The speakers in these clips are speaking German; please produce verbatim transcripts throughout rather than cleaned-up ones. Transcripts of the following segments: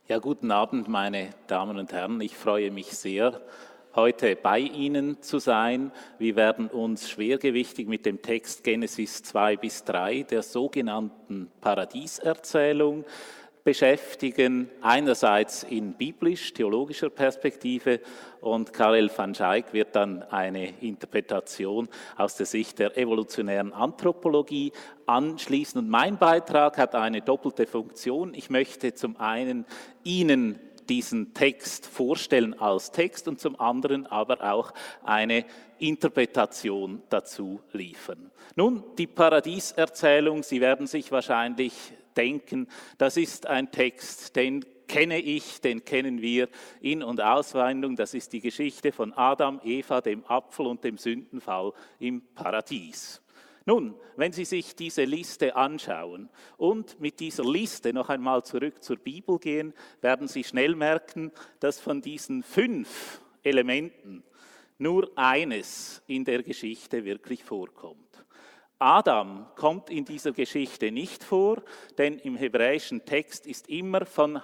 Ja, guten Abend, meine Damen und Herren. Ich freue mich sehr, heute bei Ihnen zu sein. Wir werden uns schwergewichtig mit dem Text Genesis zwei bis drei, der sogenannten Paradieserzählung, beschäftigen. Einerseits in biblisch-theologischer Perspektive und Karel van Schaik wird dann eine Interpretation aus der Sicht der evolutionären Anthropologie anschließen. Und mein Beitrag hat eine doppelte Funktion. Ich möchte zum einen Ihnen diesen Text vorstellen als Text und zum anderen aber auch eine Interpretation dazu liefern. Nun, die Paradieserzählung, Sie werden sich wahrscheinlich denken, das ist ein Text, den kenne ich, den kennen wir in- und auswendig. Das ist die Geschichte von Adam, Eva, dem Apfel und dem Sündenfall im Paradies. Nun, wenn Sie sich diese Liste anschauen und mit dieser Liste noch einmal zurück zur Bibel gehen, werden Sie schnell merken, dass von diesen fünf Elementen nur eines in der Geschichte wirklich vorkommt. Adam kommt in dieser Geschichte nicht vor, denn im hebräischen Text ist immer von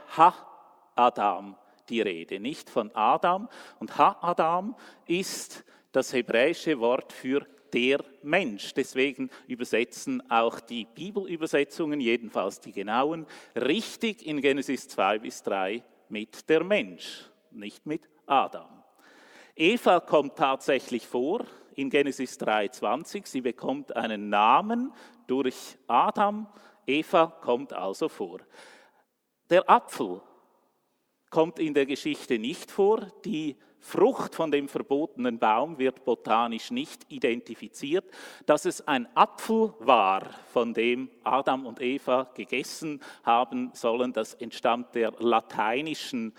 Ha-Adam die Rede, nicht von Adam. Und Ha-Adam ist das hebräische Wort für der Mensch. Deswegen übersetzen auch die Bibelübersetzungen, jedenfalls die genauen, richtig in Genesis zwei bis drei mit der Mensch, nicht mit Adam. Eva kommt tatsächlich vor in Genesis drei zwanzig. Sie bekommt einen Namen durch Adam. Eva kommt also vor. Der Apfel kommt in der Geschichte nicht vor. Die Frucht von dem verbotenen Baum wird botanisch nicht identifiziert. Dass es ein Apfel war, von dem Adam und Eva gegessen haben sollen, das entstammt der lateinischen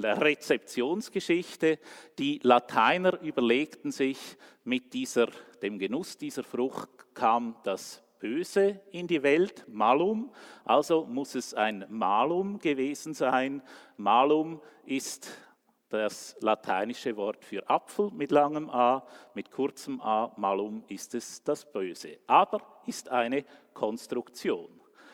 Rezeptionsgeschichte. Die Lateiner überlegten sich, mit dieser, dem Genuss dieser Frucht kam das Böse in die Welt, Malum, also muss es ein Malum gewesen sein. Malum ist das lateinische Wort für Apfel mit langem A, mit kurzem A, Malum ist es das Böse, aber ist eine Konstruktion.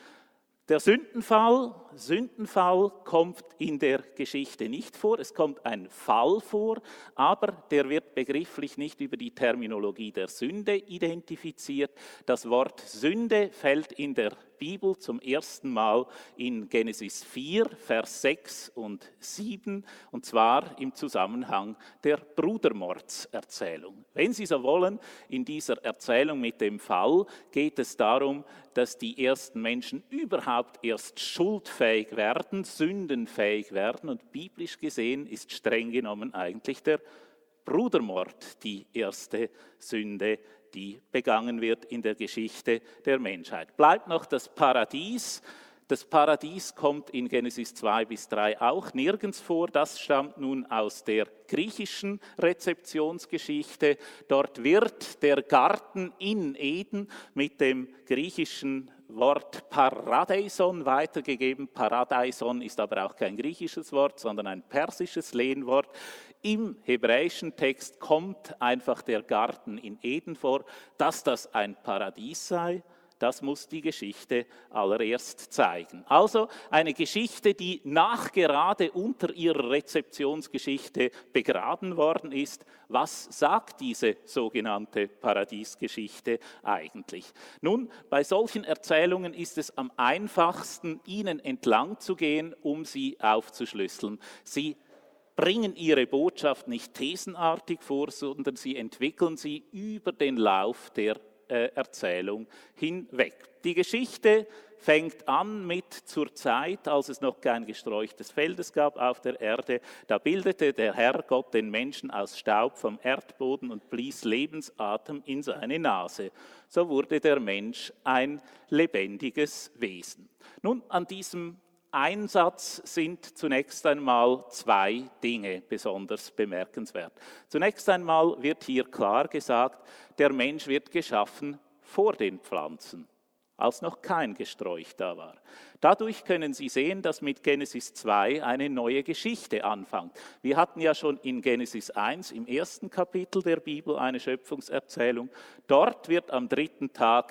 Der Sündenfall, Sündenfall kommt in der Geschichte nicht vor, es kommt ein Fall vor, aber der wird begrifflich nicht über die Terminologie der Sünde identifiziert. Das Wort Sünde fällt in der Bibel zum ersten Mal in Genesis vier, Vers sechs und sieben, und zwar im Zusammenhang der Brudermordserzählung. Wenn Sie so wollen, in dieser Erzählung mit dem Fall geht es darum, dass die ersten Menschen überhaupt erst schuldfähig werden, sündenfähig werden, und biblisch gesehen ist streng genommen eigentlich der Brudermord die erste Sünde, die begangen wird in der Geschichte der Menschheit. Bleibt noch das Paradies. Das Paradies kommt in Genesis zwei bis drei auch nirgends vor. Das stammt nun aus der griechischen Rezeptionsgeschichte. Dort wird der Garten in Eden mit dem griechischen Wort Paradeison weitergegeben. Paradeison ist aber auch kein griechisches Wort, sondern ein persisches Lehnwort. Im hebräischen Text kommt einfach der Garten in Eden vor. Dass das ein Paradies sei, das muss die Geschichte allererst zeigen. Also eine Geschichte, die nachgerade unter ihrer Rezeptionsgeschichte begraben worden ist. Was sagt diese sogenannte Paradiesgeschichte eigentlich? Nun, bei solchen Erzählungen ist es am einfachsten, ihnen entlang zu gehen, um sie aufzuschlüsseln. Sie bringen ihre Botschaft nicht thesenartig vor, sondern sie entwickeln sie über den Lauf der Erzählung hinweg. Die Geschichte fängt an mit zur Zeit, als es noch kein gesträuchtes Feldes gab auf der Erde. Da bildete der Herr Gott den Menschen aus Staub vom Erdboden und blies Lebensatem in seine Nase. So wurde der Mensch ein lebendiges Wesen. Nun, an diesem Einsatz sind zunächst einmal zwei Dinge besonders bemerkenswert. Zunächst einmal wird hier klar gesagt, der Mensch wird geschaffen vor den Pflanzen, als noch kein Gesträuch da war. Dadurch können Sie sehen, dass mit Genesis zwei eine neue Geschichte anfängt. Wir hatten ja schon in Genesis eins, im ersten Kapitel der Bibel, eine Schöpfungserzählung. Dort wird am dritten Tag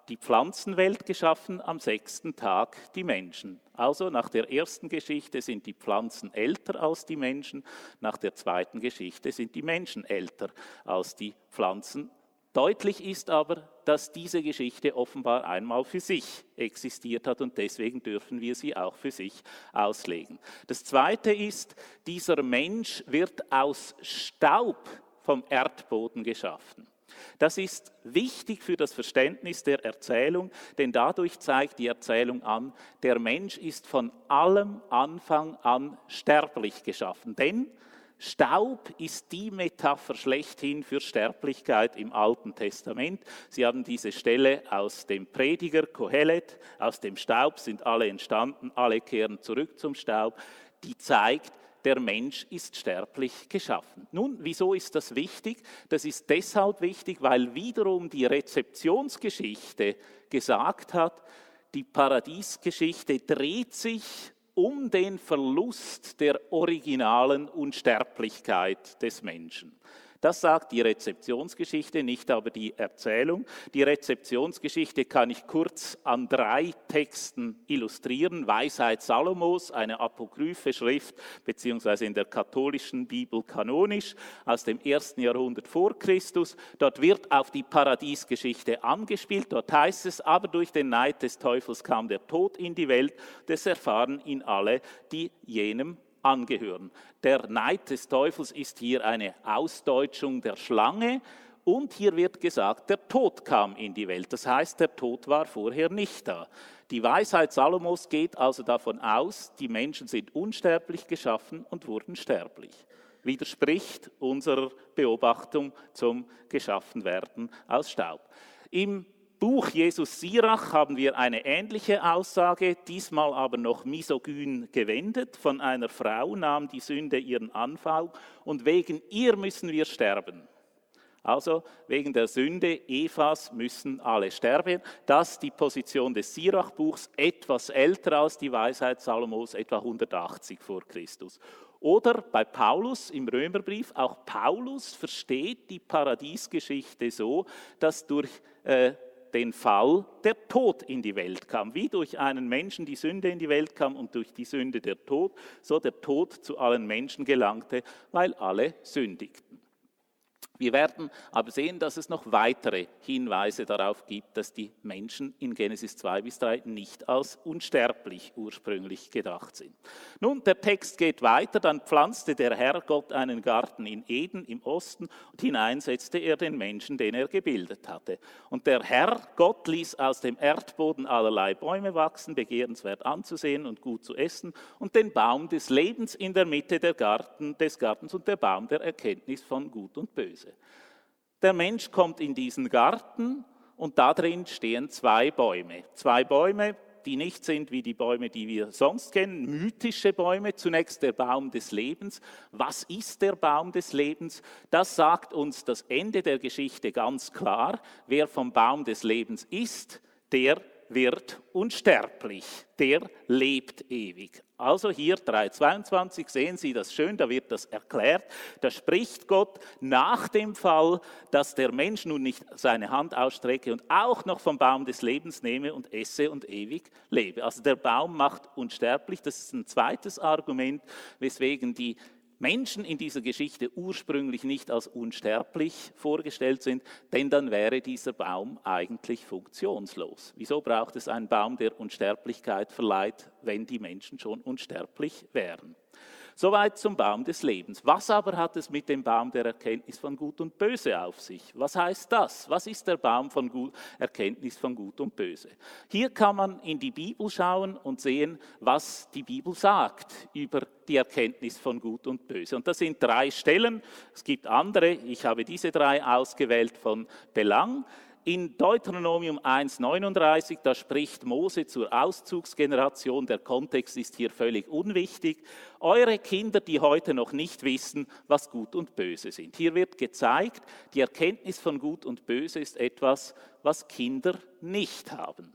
die Pflanzenwelt geschaffen, am sechsten Tag die Menschen. Also nach der ersten Geschichte sind die Pflanzen älter als die Menschen, nach der zweiten Geschichte sind die Menschen älter als die Pflanzen. Deutlich ist aber, dass diese Geschichte offenbar einmal für sich existiert hat und deswegen dürfen wir sie auch für sich auslegen. Das Zweite ist, dieser Mensch wird aus Staub vom Erdboden geschaffen. Das ist wichtig für das Verständnis der Erzählung, denn dadurch zeigt die Erzählung an, der Mensch ist von allem Anfang an sterblich geschaffen. Denn Staub ist die Metapher schlechthin für Sterblichkeit im Alten Testament. Sie haben diese Stelle aus dem Prediger Kohelet, aus dem Staub sind alle entstanden, alle kehren zurück zum Staub, die zeigt, der Mensch ist sterblich geschaffen. Nun, wieso ist das wichtig? Das ist deshalb wichtig, weil wiederum die Rezeptionsgeschichte gesagt hat, die Paradiesgeschichte dreht sich um den Verlust der originalen Unsterblichkeit des Menschen. Das sagt die Rezeptionsgeschichte, nicht aber die Erzählung. Die Rezeptionsgeschichte kann ich kurz an drei Texten illustrieren. Weisheit Salomos, eine apokryphe Schrift, beziehungsweise in der katholischen Bibel kanonisch, aus dem ersten Jahrhundert vor Christus. Dort wird auf die Paradiesgeschichte angespielt. Dort heißt es, aber durch den Neid des Teufels kam der Tod in die Welt. Das erfahren ihn alle, die jenem angehören. Der Neid des Teufels ist hier eine Ausdeutschung der Schlange und hier wird gesagt, der Tod kam in die Welt. Das heißt, der Tod war vorher nicht da. Die Weisheit Salomos geht also davon aus, die Menschen sind unsterblich geschaffen und wurden sterblich. Widerspricht unserer Beobachtung zum Geschaffenwerden aus Staub. Im Buch Jesus Sirach haben wir eine ähnliche Aussage, diesmal aber noch misogyn gewendet. Von einer Frau nahm die Sünde ihren Anfang und wegen ihr müssen wir sterben. Also wegen der Sünde Evas müssen alle sterben. Das ist die Position des Sirach-Buchs, etwas älter als die Weisheit Salomos, etwa hundertachtzig vor Christus. Oder bei Paulus im Römerbrief, auch Paulus versteht die Paradiesgeschichte so, dass durch äh, den Fall der Tod in die Welt kam. Wie durch einen Menschen die Sünde in die Welt kam und durch die Sünde der Tod, so der Tod zu allen Menschen gelangte, weil alle sündigten. Wir werden aber sehen, dass es noch weitere Hinweise darauf gibt, dass die Menschen in Genesis zwei bis drei nicht als unsterblich ursprünglich gedacht sind. Nun, der Text geht weiter, dann pflanzte der Herr Gott einen Garten in Eden im Osten und hinein setzte er den Menschen, den er gebildet hatte. Und der Herr Gott ließ aus dem Erdboden allerlei Bäume wachsen, begehrenswert anzusehen und gut zu essen, und den Baum des Lebens in der Mitte der Garten, des Gartens und der Baum der Erkenntnis von Gut und Böse. Der Mensch kommt in diesen Garten und da drin stehen zwei Bäume. Zwei Bäume, die nicht sind wie die Bäume, die wir sonst kennen, mythische Bäume. Zunächst der Baum des Lebens. Was ist der Baum des Lebens? Das sagt uns das Ende der Geschichte ganz klar. Wer vom Baum des Lebens isst, der wird unsterblich, der lebt ewig. Also hier drei zweiundzwanzig sehen Sie das schön, da wird das erklärt. Da spricht Gott nach dem Fall, dass der Mensch nun nicht seine Hand ausstrecke und auch noch vom Baum des Lebens nehme und esse und ewig lebe. Also der Baum macht unsterblich. Das ist ein zweites Argument, weswegen die Menschen in dieser Geschichte ursprünglich nicht als unsterblich vorgestellt sind, denn dann wäre dieser Baum eigentlich funktionslos. Wieso braucht es einen Baum, der Unsterblichkeit verleiht, wenn die Menschen schon unsterblich wären? Soweit zum Baum des Lebens. Was aber hat es mit dem Baum der Erkenntnis von Gut und Böse auf sich? Was heißt das? Was ist der Baum von Gut, Erkenntnis von Gut und Böse? Hier kann man in die Bibel schauen und sehen, was die Bibel sagt über die Erkenntnis von Gut und Böse. Und das sind drei Stellen. Es gibt andere, ich habe diese drei ausgewählt von Belang. In Deuteronomium eins neununddreißig, da spricht Mose zur Auszugsgeneration, der Kontext ist hier völlig unwichtig. Eure Kinder, die heute noch nicht wissen, was Gut und Böse sind. Hier wird gezeigt, die Erkenntnis von Gut und Böse ist etwas, was Kinder nicht haben.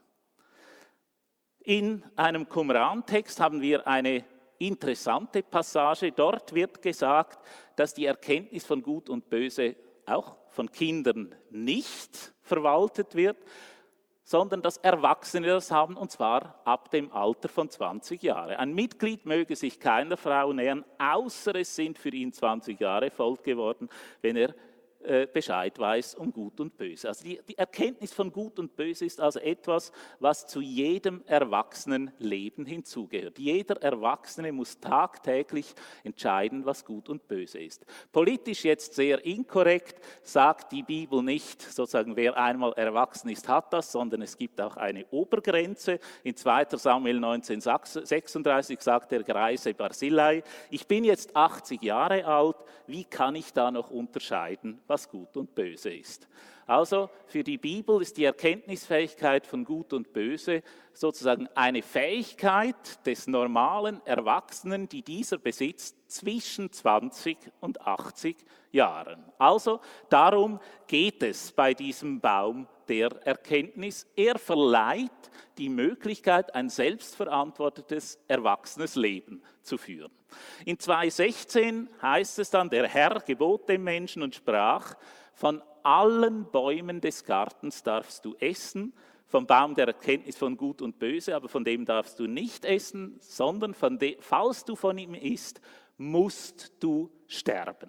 In einem Qumran-Text haben wir eine interessante Passage. Dort wird gesagt, dass die Erkenntnis von Gut und Böse auch von Kindern nicht verwaltet wird. sondern dass Erwachsene das haben, und zwar ab dem Alter von zwanzig Jahren. Ein Mitglied möge sich keiner Frau nähern, außer es sind für ihn zwanzig Jahre voll geworden, wenn er äh, Bescheid weiß um Gut und Böse. Also die, die Erkenntnis von Gut und Böse ist also etwas, was zu jedem Erwachsenenleben hinzugehört. Jeder Erwachsene muss tagtäglich entscheiden, was Gut und Böse ist. Politisch jetzt sehr inkorrekt sagt die Bibel nicht, sozusagen wer einmal erwachsen ist, hat das, sondern es gibt auch eine Obergrenze. In zweiter Samuel neunzehn sechsunddreißig sagt der greise Barzillai, ich bin jetzt achtzig Jahre alt, wie kann ich da noch unterscheiden, was Gut und Böse ist? Also für die Bibel ist die Erkenntnisfähigkeit von Gut und Böse sozusagen eine Fähigkeit des normalen Erwachsenen, die dieser besitzt, zwischen zwanzig und achtzig Jahren. Also darum geht es bei diesem Baum der Erkenntnis. Er verleiht die Möglichkeit, ein selbstverantwortetes, erwachsenes Leben zu führen. In zwei sechzehn heißt es dann, der Herr gebot dem Menschen und sprach, von allen Bäumen des Gartens darfst du essen, vom Baum der Erkenntnis von Gut und Böse, aber von dem darfst du nicht essen, sondern von de, falls du von ihm isst, musst du sterben.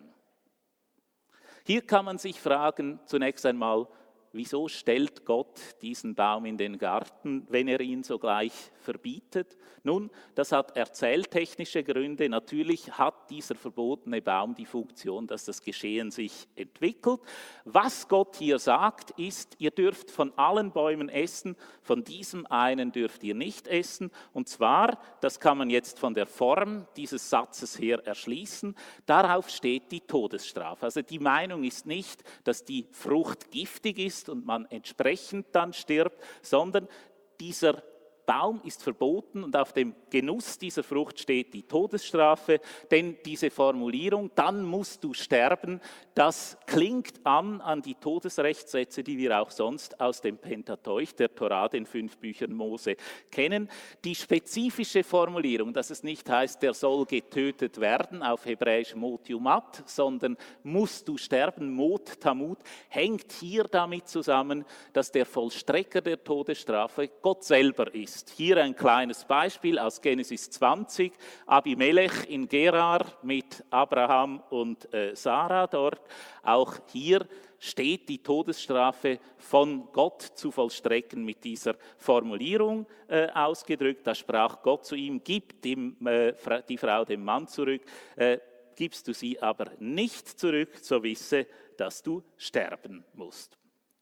Hier kann man sich fragen, zunächst einmal, wieso stellt Gott diesen Baum in den Garten, wenn er ihn sogleich verbietet? Nun, das hat erzähltechnische Gründe. Natürlich hat dieser verbotene Baum die Funktion, dass das Geschehen sich entwickelt. Was Gott hier sagt, ist, ihr dürft von allen Bäumen essen, von diesem einen dürft ihr nicht essen. Und zwar, das kann man jetzt von der Form dieses Satzes her erschließen, darauf steht die Todesstrafe. Also die Meinung ist nicht, dass die Frucht giftig ist und man entsprechend dann stirbt, sondern dieser Baum ist verboten und auf dem Genuss dieser Frucht steht die Todesstrafe, denn diese Formulierung, dann musst du sterben, das klingt an an die Todesrechtssätze, die wir auch sonst aus dem Pentateuch, der Torah, den fünf Büchern Mose, kennen. Die spezifische Formulierung, dass es nicht heißt, der soll getötet werden, auf Hebräisch mot yumat, sondern musst du sterben, mot tamut, hängt hier damit zusammen, dass der Vollstrecker der Todesstrafe Gott selber ist. Hier ein kleines Beispiel aus Genesis zwanzig, Abimelech in Gerar mit Abraham und äh, Sarah dort. Auch hier steht die Todesstrafe von Gott zu vollstrecken mit dieser Formulierung äh, ausgedrückt. Da sprach Gott zu ihm, gib dem, äh, die Frau dem Mann zurück, äh, gibst du sie aber nicht zurück, so wisse, dass du sterben musst.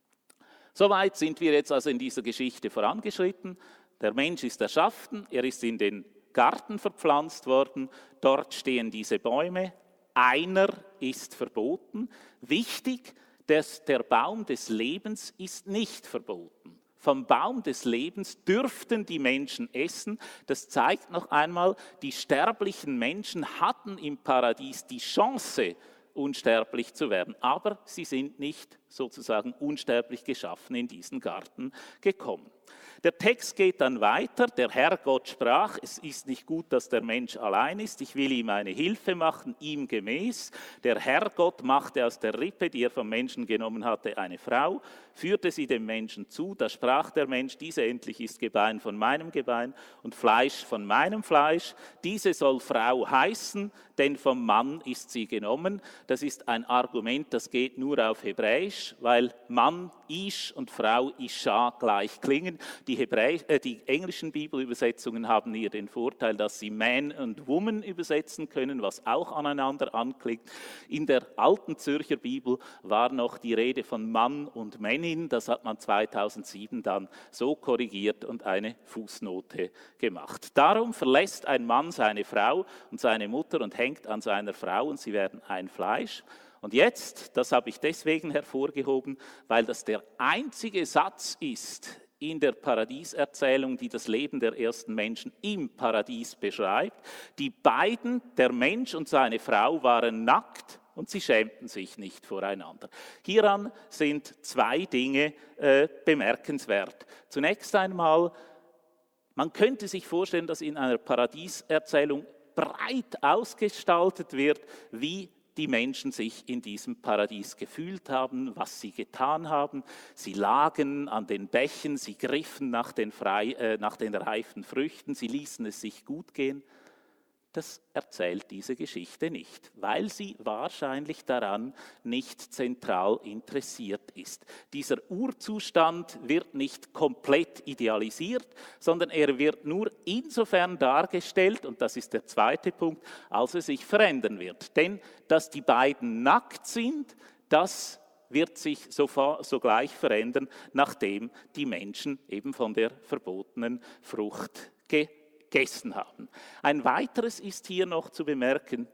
Soweit sind wir jetzt also in dieser Geschichte vorangeschritten. Der Mensch ist erschaffen, er ist in den Garten verpflanzt worden, dort stehen diese Bäume, einer ist verboten. Wichtig, dass der Baum des Lebens ist nicht verboten. Vom Baum des Lebens dürften die Menschen essen. Das zeigt noch einmal, die sterblichen Menschen hatten im Paradies die Chance, unsterblich zu werden, aber sie sind nicht sozusagen unsterblich geschaffen in diesen Garten gekommen. Der Text geht dann weiter, der Herr Gott sprach, es ist nicht gut, dass der Mensch allein ist, ich will ihm eine Hilfe machen, ihm gemäß. Der Herr Gott machte aus der Rippe, die er vom Menschen genommen hatte, eine Frau, führte sie dem Menschen zu, da sprach der Mensch, diese endlich ist Gebein von meinem Gebein und Fleisch von meinem Fleisch, diese soll Frau heißen, denn vom Mann ist sie genommen. Das ist ein Argument, das geht nur auf Hebräisch, weil Mann, Ish und Frau, Isha gleich klingen. Die, Hebräisch, äh, die englischen Bibelübersetzungen haben hier den Vorteil, dass sie Man und Woman übersetzen können, was auch aneinander anklingt. In der alten Zürcher Bibel war noch die Rede von Mann und Männin. Das hat man zweitausendsieben dann so korrigiert und eine Fußnote gemacht. Darum verlässt ein Mann seine Frau und seine Mutter und hängt an seiner Frau und sie werden ein Fleisch. Und jetzt, das habe ich deswegen hervorgehoben, weil das der einzige Satz ist in der Paradieserzählung, die das Leben der ersten Menschen im Paradies beschreibt. Die beiden, der Mensch und seine Frau, waren nackt und sie schämten sich nicht voreinander. Hieran sind zwei Dinge äh, bemerkenswert. Zunächst einmal, man könnte sich vorstellen, dass in einer Paradieserzählung breit ausgestaltet wird, wie die Menschen sich in diesem Paradies gefühlt haben, was sie getan haben. Sie lagen an den Bächen, sie griffen nach den, frei, äh, nach den reifen Früchten, sie ließen es sich gut gehen. Das erzählt diese Geschichte nicht, weil sie wahrscheinlich daran nicht zentral interessiert ist. Dieser Urzustand wird nicht komplett idealisiert, sondern er wird nur insofern dargestellt, und das ist der zweite Punkt, als er sich verändern wird. Denn dass die beiden nackt sind, das wird sich sogleich verändern, nachdem die Menschen eben von der verbotenen Frucht gegessen gegessen haben. Ein weiteres ist hier noch zu bemerken,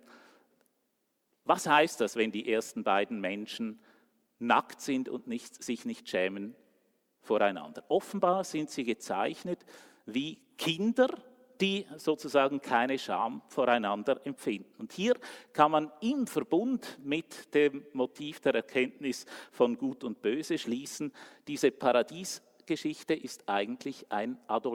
was heißt das, wenn die ersten beiden Menschen nackt sind und nicht, sich nicht schämen voreinander? Offenbar sind sie gezeichnet wie Kinder, die sozusagen keine Scham voreinander empfinden. Und hier kann man im Verbund mit dem Motiv der Erkenntnis von Gut und Böse schließen, diese Paradies Geschichte ist eigentlich ein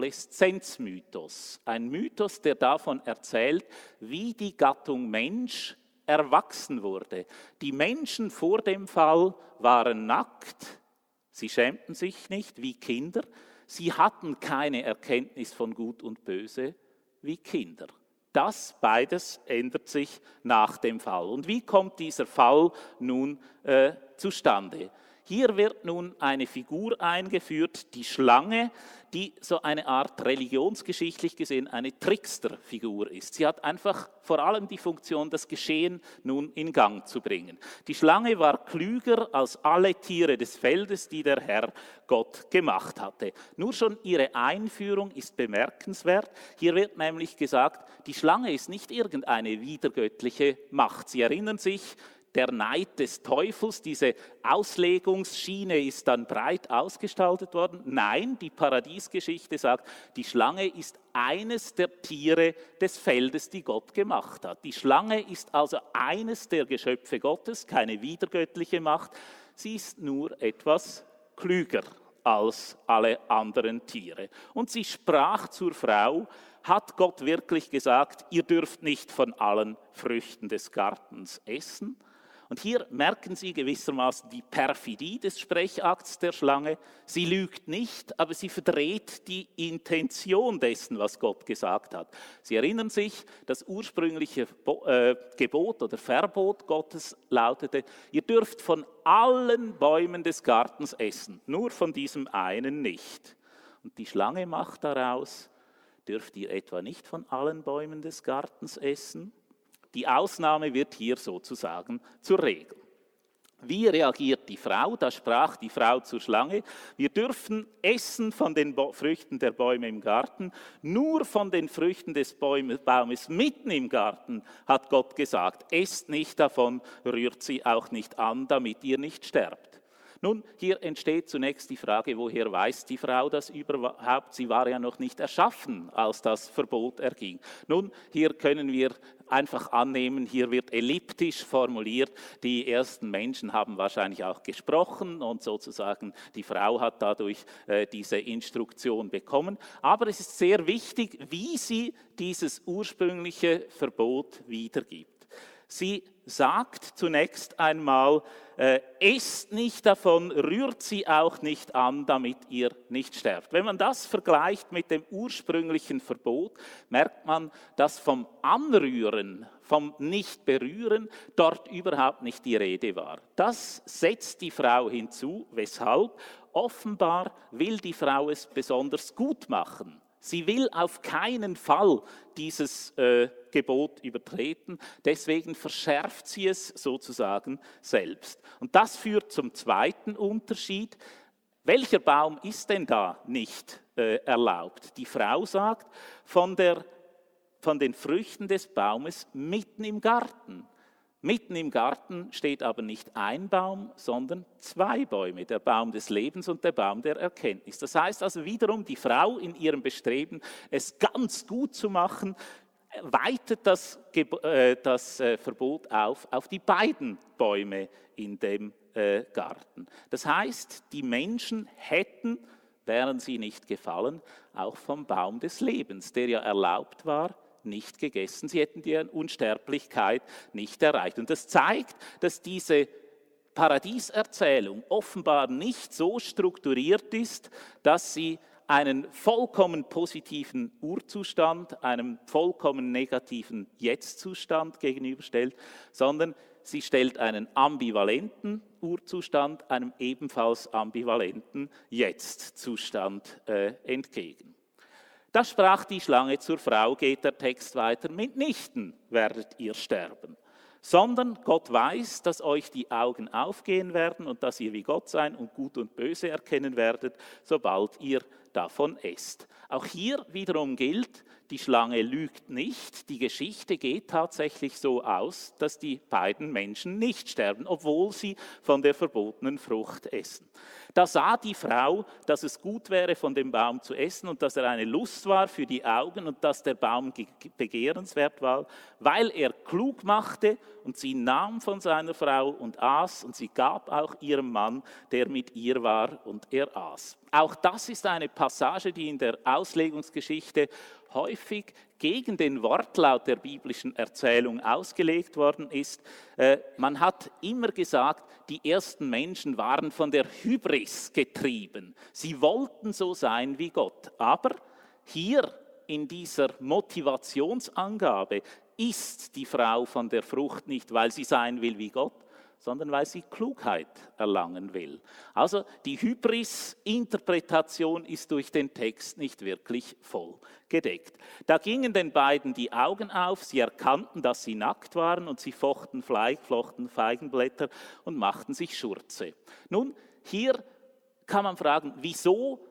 Adoleszenzmythos. Ein Mythos, der davon erzählt, wie die Gattung Mensch erwachsen wurde. Die Menschen vor dem Fall waren nackt, sie schämten sich nicht wie Kinder, sie hatten keine Erkenntnis von Gut und Böse wie Kinder. Das beides ändert sich nach dem Fall. Und wie kommt dieser Fall nun äh, zustande? Hier wird nun eine Figur eingeführt, die Schlange, die so eine Art religionsgeschichtlich gesehen eine Tricksterfigur ist. Sie hat einfach vor allem die Funktion, das Geschehen nun in Gang zu bringen. Die Schlange war klüger als alle Tiere des Feldes, die der Herr Gott gemacht hatte. Nur schon ihre Einführung ist bemerkenswert. Hier wird nämlich gesagt, die Schlange ist nicht irgendeine widergöttliche Macht. Sie erinnern sich, der Neid des Teufels, diese Auslegungsschiene ist dann breit ausgestaltet worden. Nein, die Paradiesgeschichte sagt, die Schlange ist eines der Tiere des Feldes, die Gott gemacht hat. Die Schlange ist also eines der Geschöpfe Gottes, keine widergöttliche Macht. Sie ist nur etwas klüger als alle anderen Tiere. Und sie sprach zur Frau: Hat Gott wirklich gesagt, ihr dürft nicht von allen Früchten des Gartens essen? Und hier merken Sie gewissermaßen die Perfidie des Sprechakts der Schlange. Sie lügt nicht, aber sie verdreht die Intention dessen, was Gott gesagt hat. Sie erinnern sich, das ursprüngliche Gebot oder Verbot Gottes lautete: Ihr dürft von allen Bäumen des Gartens essen, nur von diesem einen nicht. Und die Schlange macht daraus: Dürft ihr etwa nicht von allen Bäumen des Gartens essen? Die Ausnahme wird hier sozusagen zur Regel. Wie reagiert die Frau? Da sprach die Frau zur Schlange: Wir dürfen essen von den Früchten der Bäume im Garten, nur von den Früchten des Baumes mitten im Garten hat Gott gesagt, esst nicht davon, rührt sie auch nicht an, damit ihr nicht sterbt. Nun, hier entsteht zunächst die Frage, woher weiß die Frau das überhaupt? Sie war ja noch nicht erschaffen, als das Verbot erging. Nun, hier können wir einfach annehmen, hier wird elliptisch formuliert, die ersten Menschen haben wahrscheinlich auch gesprochen und sozusagen die Frau hat dadurch äh, diese Instruktion bekommen. Aber es ist sehr wichtig, wie sie dieses ursprüngliche Verbot wiedergibt. Sie sagt zunächst einmal, äh, esst nicht davon, rührt sie auch nicht an, damit ihr nicht sterbt. Wenn man das vergleicht mit dem ursprünglichen Verbot, merkt man, dass vom Anrühren, vom Nicht-Berühren dort überhaupt nicht die Rede war. Das setzt die Frau hinzu. Weshalb? Offenbar will die Frau es besonders gut machen. Sie will auf keinen Fall dieses äh, Gebot übertreten, deswegen verschärft sie es sozusagen selbst. Und das führt zum zweiten Unterschied. Welcher Baum ist denn da nicht äh, erlaubt? Die Frau sagt, von, der, von den Früchten des Baumes mitten im Garten. Mitten im Garten steht aber nicht ein Baum, sondern zwei Bäume, der Baum des Lebens und der Baum der Erkenntnis. Das heißt also wiederum, die Frau in ihrem Bestreben, es ganz gut zu machen, weitet das, äh, das äh, Verbot auf, auf die beiden Bäume in dem äh, Garten. Das heißt, die Menschen hätten, wären sie nicht gefallen, auch vom Baum des Lebens, der ja erlaubt war, nicht gegessen. Sie hätten die Unsterblichkeit nicht erreicht. Und das zeigt, dass diese Paradieserzählung offenbar nicht so strukturiert ist, dass sie einen vollkommen positiven Urzustand, einem vollkommen negativen Jetztzustand gegenüberstellt, sondern sie stellt einen ambivalenten Urzustand einem ebenfalls ambivalenten Jetztzustand äh, entgegen. Da sprach die Schlange zur Frau, geht der Text weiter, mitnichten werdet ihr sterben, sondern Gott weiß, dass euch die Augen aufgehen werden und dass ihr wie Gott sein und Gut und Böse erkennen werdet, sobald ihr davon esst. Auch hier wiederum gilt, die Schlange lügt nicht. Die Geschichte geht tatsächlich so aus, dass die beiden Menschen nicht sterben, obwohl sie von der verbotenen Frucht essen. Da sah die Frau, dass es gut wäre, von dem Baum zu essen und dass er eine Lust war für die Augen und dass der Baum begehrenswert war, weil er klug machte, und sie nahm von seiner Frau und aß, und sie gab auch ihrem Mann, der mit ihr war, und er aß. Auch das ist eine Passage, die in der Auslegungsgeschichte häufig gegen den Wortlaut der biblischen Erzählung ausgelegt worden ist. Äh, man hat immer gesagt, die ersten Menschen waren von der Hybris getrieben. Sie wollten so sein wie Gott. Aber hier in dieser Motivationsangabe isst die Frau von der Frucht nicht, weil sie sein will wie Gott, sondern weil sie Klugheit erlangen will. Also die Hybris-Interpretation ist durch den Text nicht wirklich voll gedeckt. Da gingen den beiden die Augen auf, sie erkannten, dass sie nackt waren und sie fochten Fleig, flochten Feigenblätter und machten sich Schurze. Nun, hier kann man fragen, wieso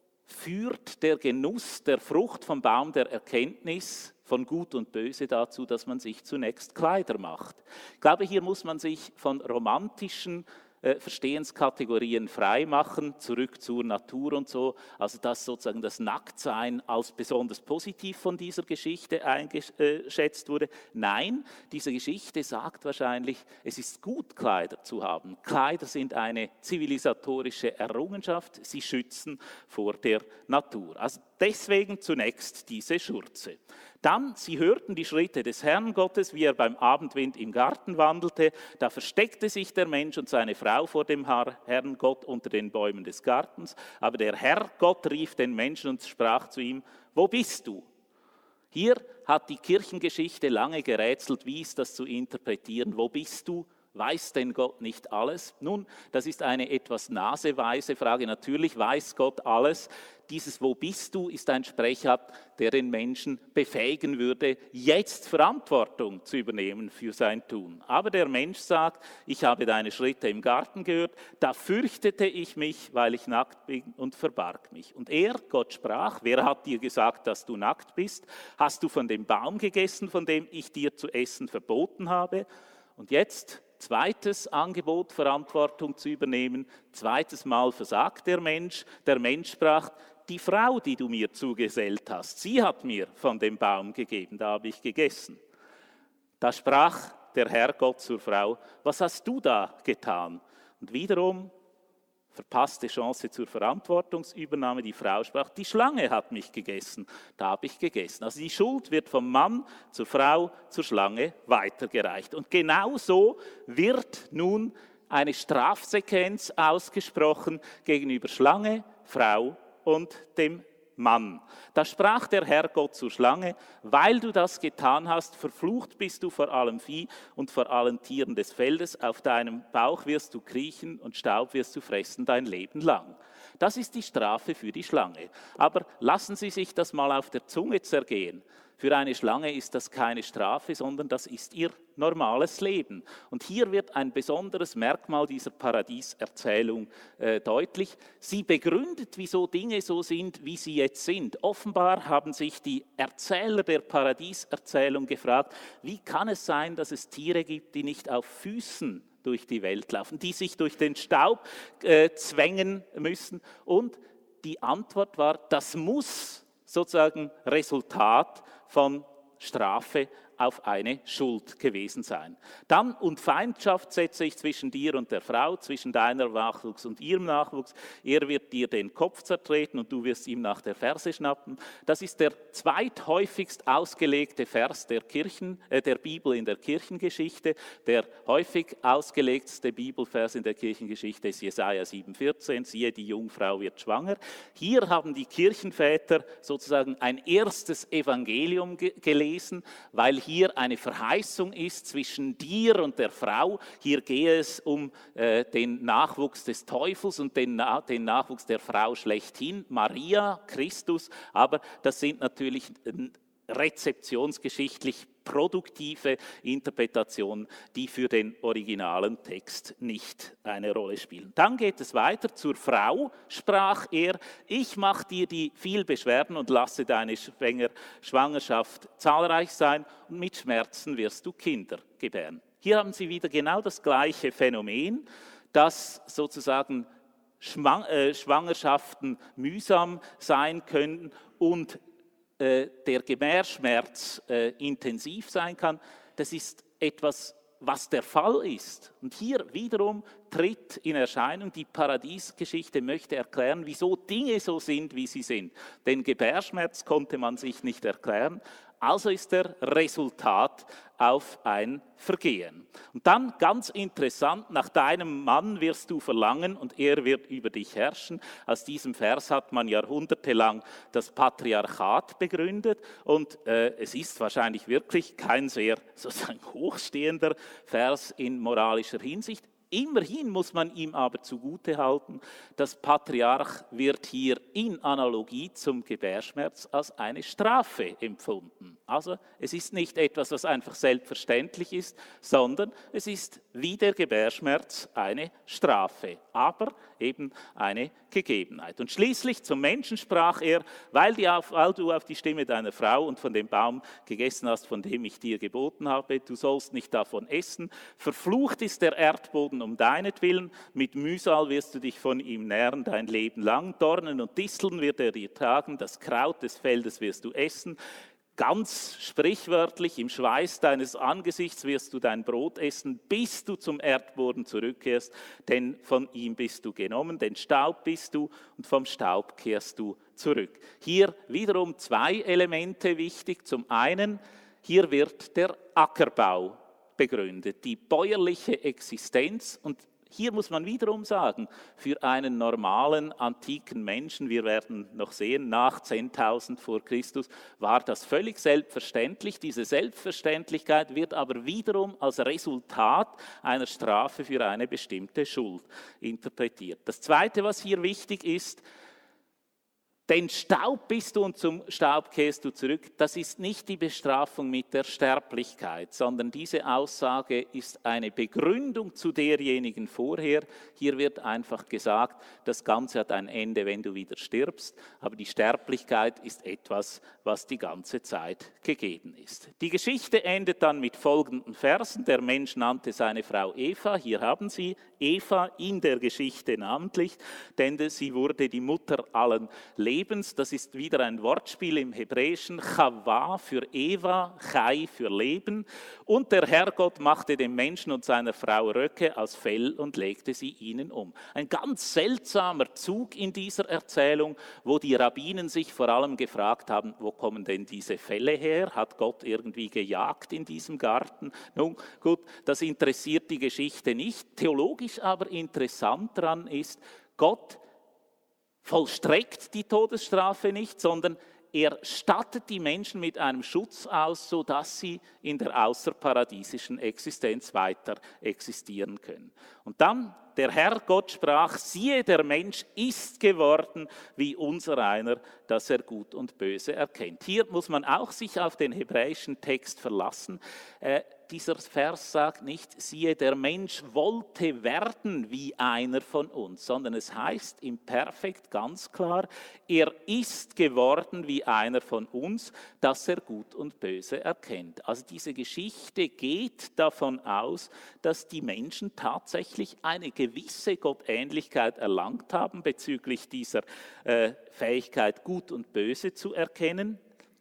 führt der Genuss der Frucht vom Baum der Erkenntnis von Gut und Böse dazu, dass man sich zunächst Kleider macht? Ich glaube, hier muss man sich von romantischen äh, Verstehenskategorien frei machen, zurück zur Natur und so. Also dass sozusagen das Nacktsein als besonders positiv von dieser Geschichte eingeschätzt wurde. Nein, diese Geschichte sagt wahrscheinlich, es ist gut, Kleider zu haben. Kleider sind eine zivilisatorische Errungenschaft, sie schützen vor der Natur. Also deswegen zunächst diese Schurze. Dann, sie hörten die Schritte des Herrn Gottes, wie er beim Abendwind im Garten wandelte. Da versteckte sich der Mensch und seine Frau vor dem Herrn Gott unter den Bäumen des Gartens. Aber der Herr Gott rief den Menschen und sprach zu ihm, wo bist du? Hier hat die Kirchengeschichte lange gerätselt, wie ist das zu interpretieren, wo bist du? Weiß denn Gott nicht alles? Nun, das ist eine etwas naseweise Frage. Natürlich weiß Gott alles. Dieses Wo bist du ist ein Sprechakt, der den Menschen befähigen würde, jetzt Verantwortung zu übernehmen für sein Tun. Aber der Mensch sagt, ich habe deine Schritte im Garten gehört, da fürchtete ich mich, weil ich nackt bin und verbarg mich. Und er, Gott sprach, wer hat dir gesagt, dass du nackt bist? Hast du von dem Baum gegessen, von dem ich dir zu essen verboten habe? Und jetzt zweites Angebot, Verantwortung zu übernehmen. Zweites Mal versagt der Mensch. Der Mensch sprach, die Frau, die du mir zugesellt hast, sie hat mir von dem Baum gegeben, da habe ich gegessen. Da sprach der Herr Gott zur Frau, was hast du da getan? Und wiederum verpasste Chance zur Verantwortungsübernahme. Die Frau sprach, die Schlange hat mich gegessen, da habe ich gegessen. Also die Schuld wird vom Mann zur Frau, zur Schlange weitergereicht. Und genau so wird nun eine Strafsequenz ausgesprochen gegenüber Schlange, Frau und dem Mann. Da sprach der Herr Gott zur Schlange, weil du das getan hast, verflucht bist du vor allem Vieh und vor allen Tieren des Feldes, auf deinem Bauch wirst du kriechen und Staub wirst du fressen dein Leben lang. Das ist die Strafe für die Schlange. Aber lassen Sie sich das mal auf der Zunge zergehen. Für eine Schlange ist das keine Strafe, sondern das ist ihr normales Leben. Und hier wird ein besonderes Merkmal dieser Paradieserzählung äh, deutlich. Sie begründet, wieso Dinge so sind, wie sie jetzt sind. Offenbar haben sich die Erzähler der Paradieserzählung gefragt, wie kann es sein, dass es Tiere gibt, die nicht auf Füßen durch die Welt laufen, die sich durch den Staub äh, zwängen müssen. Und die Antwort war, das muss sozusagen Resultat von Strafe auf eine Schuld gewesen sein. Dann, und Feindschaft setze ich zwischen dir und der Frau, zwischen deiner Nachwuchs und ihrem Nachwuchs. Er wird dir den Kopf zertreten und du wirst ihm nach der Ferse schnappen. Das ist der zweithäufigst ausgelegte Vers der, Kirchen, äh, der Bibel in der Kirchengeschichte. Der häufig ausgelegteste Bibelvers in der Kirchengeschichte ist Jesaja sieben vierzehn, siehe, die Jungfrau wird schwanger. Hier haben die Kirchenväter sozusagen ein erstes Evangelium ge- gelesen, weil hier eine Verheißung ist zwischen dir und der Frau. Hier gehe es um äh, den Nachwuchs des Teufels und den, Na- den Nachwuchs der Frau schlechthin, Maria, Christus, aber das sind natürlich äh, rezeptionsgeschichtlich produktive Interpretationen, die für den originalen Text nicht eine Rolle spielen. Dann geht es weiter. Zur Frau sprach er, ich mache dir die viel Beschwerden und lasse deine Schwänger, Schwangerschaft zahlreich sein und mit Schmerzen wirst du Kinder gebären. Hier haben Sie wieder genau das gleiche Phänomen, dass sozusagen Schwangerschaften mühsam sein können und der Gebärschmerz äh, intensiv sein kann, das ist etwas, was der Fall ist. Und hier wiederum tritt in Erscheinung, die Paradiesgeschichte möchte erklären, wieso Dinge so sind, wie sie sind. Den Gebärschmerz konnte man sich nicht erklären, also ist der Resultat auf ein Vergehen. Und dann ganz interessant, nach deinem Mann wirst du verlangen und er wird über dich herrschen. Aus diesem Vers hat man jahrhundertelang das Patriarchat begründet und äh, es ist wahrscheinlich wirklich kein sehr sozusagen hochstehender Vers in moralischer Hinsicht. Immerhin muss man ihm aber zugutehalten, das Patriarch wird hier in Analogie zum Gebärschmerz als eine Strafe empfunden. Also es ist nicht etwas, was einfach selbstverständlich ist, sondern es ist wie der Gebärschmerz eine Strafe, aber eben eine Gegebenheit. Und schließlich zum Menschen sprach er, weil, die auf, weil du auf die Stimme deiner Frau und von dem Baum gegessen hast, von dem ich dir geboten habe, du sollst nicht davon essen. Verflucht ist der Erdboden um deinetwillen, mit Mühsal wirst du dich von ihm nähren dein Leben lang. Dornen und Disteln wird er dir tragen, das Kraut des Feldes wirst du essen. Ganz sprichwörtlich, im Schweiß deines Angesichts wirst du dein Brot essen, bis du zum Erdboden zurückkehrst, denn von ihm bist du genommen, denn Staub bist du und vom Staub kehrst du zurück. Hier wiederum zwei Elemente wichtig. Zum einen, hier wird der Ackerbau begründet, die bäuerliche Existenz. Und hier muss man wiederum sagen, für einen normalen antiken Menschen, wir werden noch sehen, nach zehntausend vor Christus, war das völlig selbstverständlich. Diese Selbstverständlichkeit wird aber wiederum als Resultat einer Strafe für eine bestimmte Schuld interpretiert. Das Zweite, was hier wichtig ist, denn Staub bist du und zum Staub kehrst du zurück. Das ist nicht die Bestrafung mit der Sterblichkeit, sondern diese Aussage ist eine Begründung zu derjenigen vorher. Hier wird einfach gesagt, das Ganze hat ein Ende, wenn du wieder stirbst, aber die Sterblichkeit ist etwas, was die ganze Zeit gegeben ist. Die Geschichte endet dann mit folgenden Versen. Der Mensch nannte seine Frau Eva, hier haben Sie Eva in der Geschichte namentlich, denn sie wurde die Mutter allen Lebens. Das ist wieder ein Wortspiel im Hebräischen. Chava für Eva, Chai für Leben. Und der Herrgott machte dem Menschen und seiner Frau Röcke aus Fell und legte sie ihnen um. Ein ganz seltsamer Zug in dieser Erzählung, wo die Rabbinen sich vor allem gefragt haben, wo kommen denn diese Felle her? Hat Gott irgendwie gejagt in diesem Garten? Nun gut, das interessiert die Geschichte nicht. Theologisch aber interessant daran ist, Gott vollstreckt die Todesstrafe nicht, sondern er stattet die Menschen mit einem Schutz aus, sodass sie in der außerparadiesischen Existenz weiter existieren können. Und dann, der Herr Gott sprach, siehe, der Mensch ist geworden wie unser einer, dass er Gut und Böse erkennt. Hier muss man auch sich auf den hebräischen Text verlassen. Äh, dieser Vers sagt nicht, siehe, der Mensch wollte werden wie einer von uns, sondern es heißt im Perfekt ganz klar, er ist geworden wie einer von uns, dass er Gut und Böse erkennt. Also diese Geschichte geht davon aus, dass die Menschen tatsächlich eine gewisse Gottähnlichkeit erlangt haben bezüglich dieser äh, Fähigkeit, Gut und Böse zu erkennen.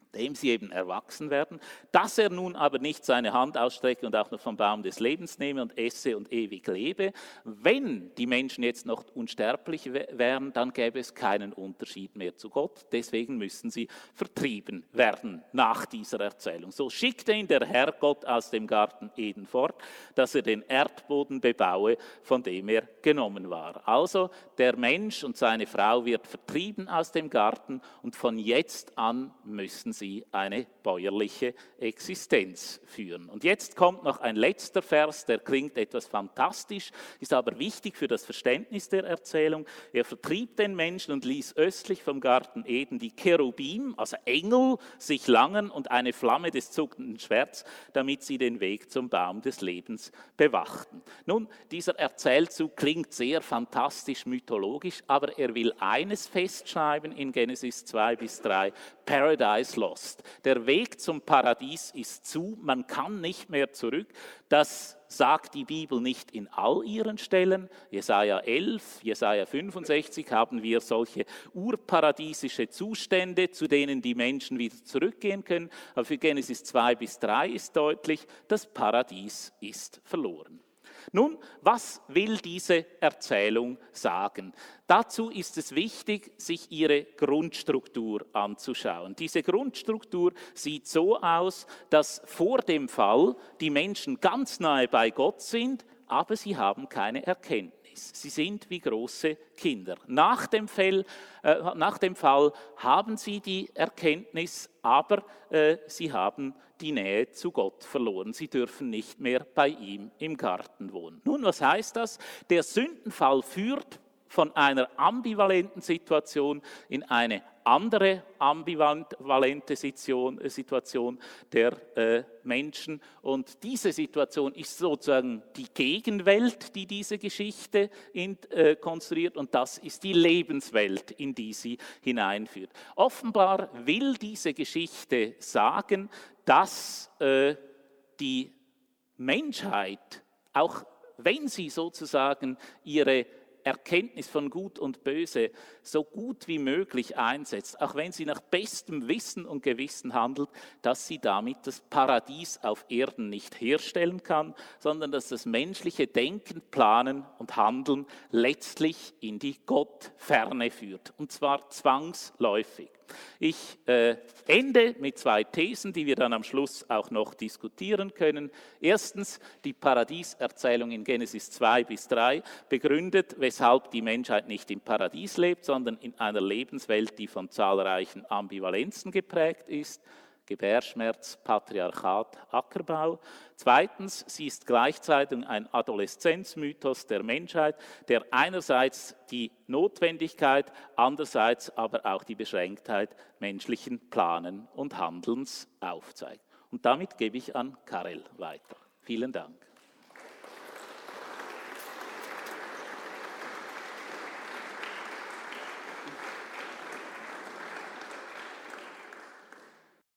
dem sie eben erwachsen werden, dass er nun aber nicht seine Hand ausstrecke und auch noch vom Baum des Lebens nehme und esse und ewig lebe. Wenn die Menschen jetzt noch unsterblich wären, dann gäbe es keinen Unterschied mehr zu Gott. Deswegen müssen sie vertrieben werden nach dieser Erzählung. So schickte ihn der Herr Gott aus dem Garten Eden fort, dass er den Erdboden bebaue, von dem er genommen war. Also der Mensch und seine Frau wird vertrieben aus dem Garten und von jetzt an müssen sie sie eine bäuerliche Existenz führen. Und jetzt kommt noch ein letzter Vers, der klingt etwas fantastisch, ist aber wichtig für das Verständnis der Erzählung. Er vertrieb den Menschen und ließ östlich vom Garten Eden die Cherubim, also Engel, sich langen und eine Flamme des zuckenden Schwerts, damit sie den Weg zum Baum des Lebens bewachten. Nun, dieser Erzählzug klingt sehr fantastisch, mythologisch, aber er will eines festschreiben in Genesis zwei bis drei, Paradise Lost. Der Weg zum Paradies ist zu, man kann nicht mehr zurück. Das sagt die Bibel nicht in all ihren Stellen. Jesaja elf, Jesaja fünfundsechzig haben wir solche urparadiesische Zustände, zu denen die Menschen wieder zurückgehen können. Aber für Genesis zwei bis drei ist deutlich, das Paradies ist verloren. Nun, was will diese Erzählung sagen? Dazu ist es wichtig, sich ihre Grundstruktur anzuschauen. Diese Grundstruktur sieht so aus, dass vor dem Fall die Menschen ganz nahe bei Gott sind, aber sie haben keine Erkenntnis. Sie sind wie große Kinder. Nach dem Fall, äh, nach dem Fall haben sie die Erkenntnis, aber äh, sie haben die Nähe zu Gott verloren. Sie dürfen nicht mehr bei ihm im Garten wohnen. Nun, was heißt das? Der Sündenfall führt von einer ambivalenten Situation in eine andere ambivalente Situation der äh, Menschen. Und diese Situation ist sozusagen die Gegenwelt, die diese Geschichte in, äh, konstruiert, und das ist die Lebenswelt, in die sie hineinführt. Offenbar will diese Geschichte sagen, dass äh, die Menschheit, auch wenn sie sozusagen ihre Erkenntnis von Gut und Böse so gut wie möglich einsetzt, auch wenn sie nach bestem Wissen und Gewissen handelt, dass sie damit das Paradies auf Erden nicht herstellen kann, sondern dass das menschliche Denken, Planen und Handeln letztlich in die Gottferne führt, und zwar zwangsläufig. Ich äh, ende mit zwei Thesen, die wir dann am Schluss auch noch diskutieren können. Erstens, die Paradieserzählung in Genesis zwei bis drei begründet, weshalb die Menschheit nicht im Paradies lebt, sondern in einer Lebenswelt, die von zahlreichen Ambivalenzen geprägt ist. Gebärschmerz, Patriarchat, Ackerbau. Zweitens, sie ist gleichzeitig ein Adoleszenzmythos der Menschheit, der einerseits die Notwendigkeit, andererseits aber auch die Beschränktheit menschlichen Planen und Handelns aufzeigt. Und damit gebe ich an Karel weiter. Vielen Dank.